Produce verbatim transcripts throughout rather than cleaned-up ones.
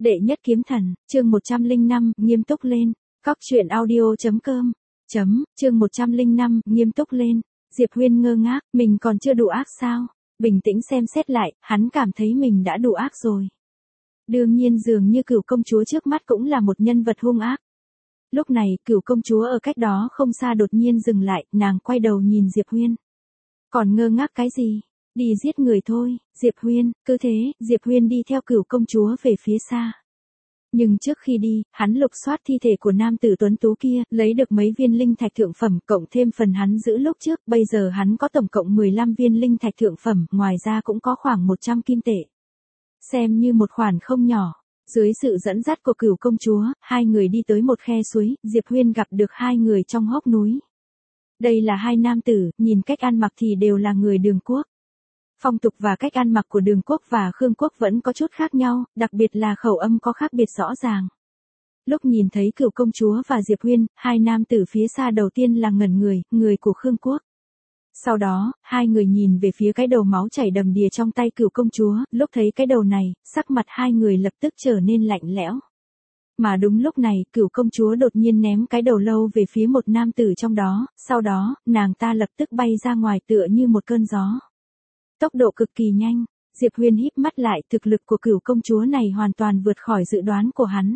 Đệ nhất kiếm thần, chương một trăm lẻ năm, nghiêm túc lên. Cóc truyện audio chấm com. Chấm, chương một trăm lẻ năm, nghiêm túc lên. Diệp Huyên ngơ ngác, mình còn chưa đủ ác sao? Bình tĩnh xem xét lại, hắn cảm thấy mình đã đủ ác rồi. Đương nhiên dường như Cửu công chúa trước mắt cũng là một nhân vật hung ác. Lúc này, Cửu công chúa ở cách đó không xa đột nhiên dừng lại, nàng quay đầu nhìn Diệp Huyên. Còn ngơ ngác cái gì? Đi giết người thôi, Diệp Huyên, cứ thế, Diệp Huyên đi theo Cửu công chúa về phía xa. Nhưng trước khi đi, hắn lục soát thi thể của nam tử tuấn tú kia, lấy được mấy viên linh thạch thượng phẩm, cộng thêm phần hắn giữ lúc trước, bây giờ hắn có tổng cộng mười lăm viên linh thạch thượng phẩm, ngoài ra cũng có khoảng một trăm kim tệ. Xem như một khoản không nhỏ. Dưới sự dẫn dắt của Cửu công chúa, hai người đi tới một khe suối, Diệp Huyên gặp được hai người trong hốc núi. Đây là hai nam tử, nhìn cách ăn mặc thì đều là người Đường quốc. Phong tục và cách ăn mặc của Đường quốc và Khương quốc vẫn có chút khác nhau, đặc biệt là khẩu âm có khác biệt rõ ràng. Lúc nhìn thấy Cửu công chúa và Diệp Huyên, hai nam tử phía xa đầu tiên là ngẩn người, người của Khương quốc. Sau đó, hai người nhìn về phía cái đầu máu chảy đầm đìa trong tay Cửu công chúa, lúc thấy cái đầu này, sắc mặt hai người lập tức trở nên lạnh lẽo. Mà đúng lúc này, Cửu công chúa đột nhiên ném cái đầu lâu về phía một nam tử trong đó, sau đó, nàng ta lập tức bay ra ngoài tựa như một cơn gió. Tốc độ cực kỳ nhanh, Diệp Huyên híp mắt lại, thực lực của Cửu công chúa này hoàn toàn vượt khỏi dự đoán của hắn.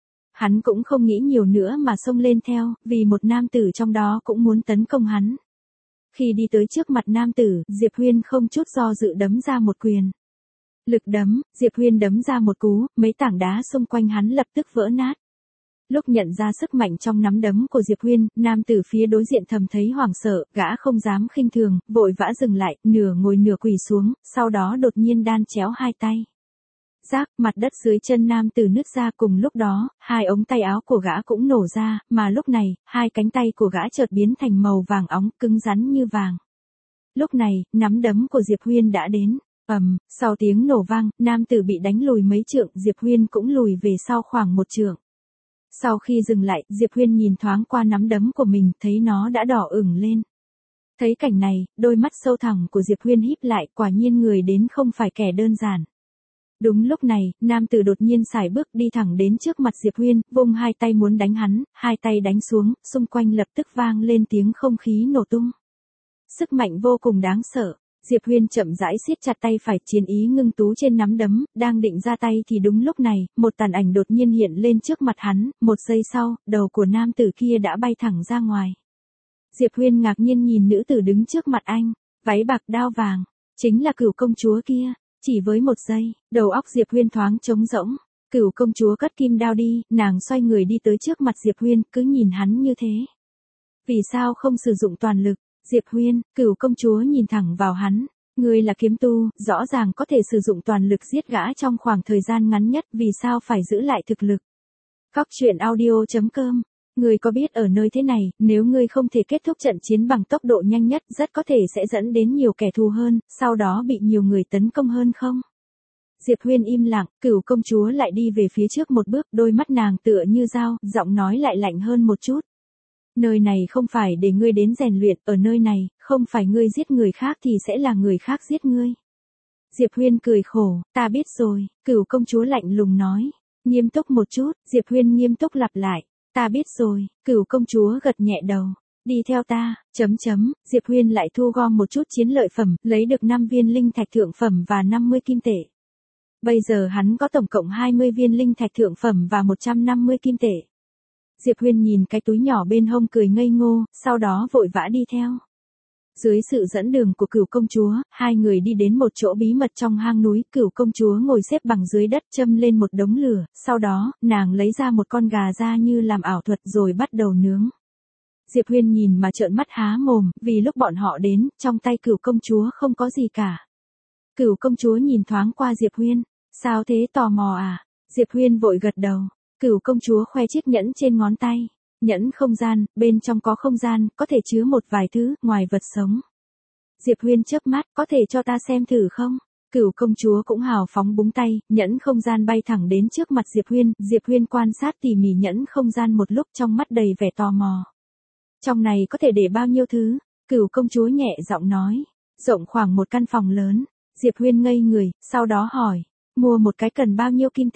Hắn cũng không nghĩ nhiều nữa mà xông lên theo, vì một nam tử trong đó cũng muốn tấn công hắn. Khi đi tới trước mặt nam tử, Diệp Huyên không chút do dự đấm ra một quyền. Lực đấm, Diệp Huyên đấm ra một cú, mấy tảng đá xung quanh hắn lập tức vỡ nát. Lúc nhận ra sức mạnh trong nắm đấm của Diệp Huyên, nam tử phía đối diện thầm thấy hoảng sợ, gã không dám khinh thường, vội vã dừng lại, nửa ngồi nửa quỳ xuống, sau đó đột nhiên đan chéo hai tay. Rác, mặt đất dưới chân nam tử nứt ra, cùng lúc đó, hai ống tay áo của gã cũng nổ ra, mà lúc này, hai cánh tay của gã chợt biến thành màu vàng óng, cứng rắn như vàng. Lúc này, nắm đấm của Diệp Huyên đã đến. Ầm, sau tiếng nổ vang, nam tử bị đánh lùi mấy trượng, Diệp Huyên cũng lùi về sau khoảng một trượng. Sau khi dừng lại, Diệp Huyên nhìn thoáng qua nắm đấm của mình, thấy nó đã đỏ ửng lên. Thấy cảnh này, đôi mắt sâu thẳm của Diệp Huyên híp lại, quả nhiên người đến không phải kẻ đơn giản. Đúng lúc này, nam tử đột nhiên sải bước đi thẳng đến trước mặt Diệp Huyên, vung hai tay muốn đánh hắn, hai tay đánh xuống, xung quanh lập tức vang lên tiếng không khí nổ tung. Sức mạnh vô cùng đáng sợ. Diệp Huyên chậm rãi siết chặt tay phải, chiến ý ngưng tú trên nắm đấm, đang định ra tay thì đúng lúc này, một tàn ảnh đột nhiên hiện lên trước mặt hắn, một giây sau, đầu của nam tử kia đã bay thẳng ra ngoài. Diệp Huyên ngạc nhiên nhìn nữ tử đứng trước mặt anh, váy bạc đao vàng, chính là Cửu công chúa kia. Chỉ với một giây, đầu óc Diệp Huyên thoáng trống rỗng. Cửu công chúa cất kim đao đi, nàng xoay người đi tới trước mặt Diệp Huyên, cứ nhìn hắn như thế. Vì sao không sử dụng toàn lực? Diệp Huyên, Cửu công chúa nhìn thẳng vào hắn. Ngươi là kiếm tu, rõ ràng có thể sử dụng toàn lực giết gã trong khoảng thời gian ngắn nhất, vì sao phải giữ lại thực lực? Cóc truyện audio chấm com. Ngươi có biết ở nơi thế này, nếu ngươi không thể kết thúc trận chiến bằng tốc độ nhanh nhất, rất có thể sẽ dẫn đến nhiều kẻ thù hơn, sau đó bị nhiều người tấn công hơn không? Diệp Huyên im lặng, Cửu công chúa lại đi về phía trước một bước, đôi mắt nàng tựa như dao, giọng nói lại lạnh hơn một chút. Nơi này không phải để ngươi đến rèn luyện, ở nơi này, không phải ngươi giết người khác thì sẽ là người khác giết ngươi. Diệp Huyên cười khổ, ta biết rồi, Cửu công chúa lạnh lùng nói. Nghiêm túc một chút, Diệp Huyên nghiêm túc lặp lại. Ta biết rồi, Cửu công chúa gật nhẹ đầu. Đi theo ta, chấm chấm, Diệp Huyên lại thu gom một chút chiến lợi phẩm, lấy được năm viên linh thạch thượng phẩm và năm mươi kim tệ. Bây giờ hắn có tổng cộng hai mươi viên linh thạch thượng phẩm và một trăm năm mươi kim tệ. Diệp Huyên nhìn cái túi nhỏ bên hông cười ngây ngô, sau đó vội vã đi theo. Dưới sự dẫn đường của Cửu công chúa, hai người đi đến một chỗ bí mật trong hang núi, Cửu công chúa ngồi xếp bằng dưới đất châm lên một đống lửa, sau đó, nàng lấy ra một con gà ra như làm ảo thuật rồi bắt đầu nướng. Diệp Huyên nhìn mà trợn mắt há mồm, vì lúc bọn họ đến, trong tay Cửu công chúa không có gì cả. Cửu công chúa nhìn thoáng qua Diệp Huyên, sao thế, tò mò à? Diệp Huyên vội gật đầu. Cửu công chúa khoe chiếc nhẫn trên ngón tay. Nhẫn không gian, bên trong có không gian, có thể chứa một vài thứ, ngoài vật sống. Diệp Huyên chớp mắt, có thể cho ta xem thử không? Cửu công chúa cũng hào phóng búng tay, nhẫn không gian bay thẳng đến trước mặt Diệp Huyên. Diệp Huyên quan sát tỉ mỉ nhẫn không gian một lúc, trong mắt đầy vẻ tò mò. Trong này có thể để bao nhiêu thứ? Cửu công chúa nhẹ giọng nói. Rộng khoảng một căn phòng lớn. Diệp Huyên ngây người, sau đó hỏi. Mua một cái cần bao nhiêu kim tệ?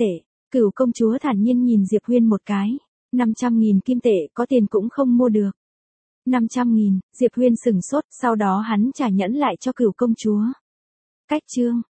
Cửu công chúa thản nhiên nhìn Diệp Huyên một cái. năm trăm nghìn kim tệ có tiền cũng không mua được. năm trăm nghìn, Diệp Huyên sửng sốt, sau đó hắn trả nhẫn lại cho cửu công chúa. Cách chương.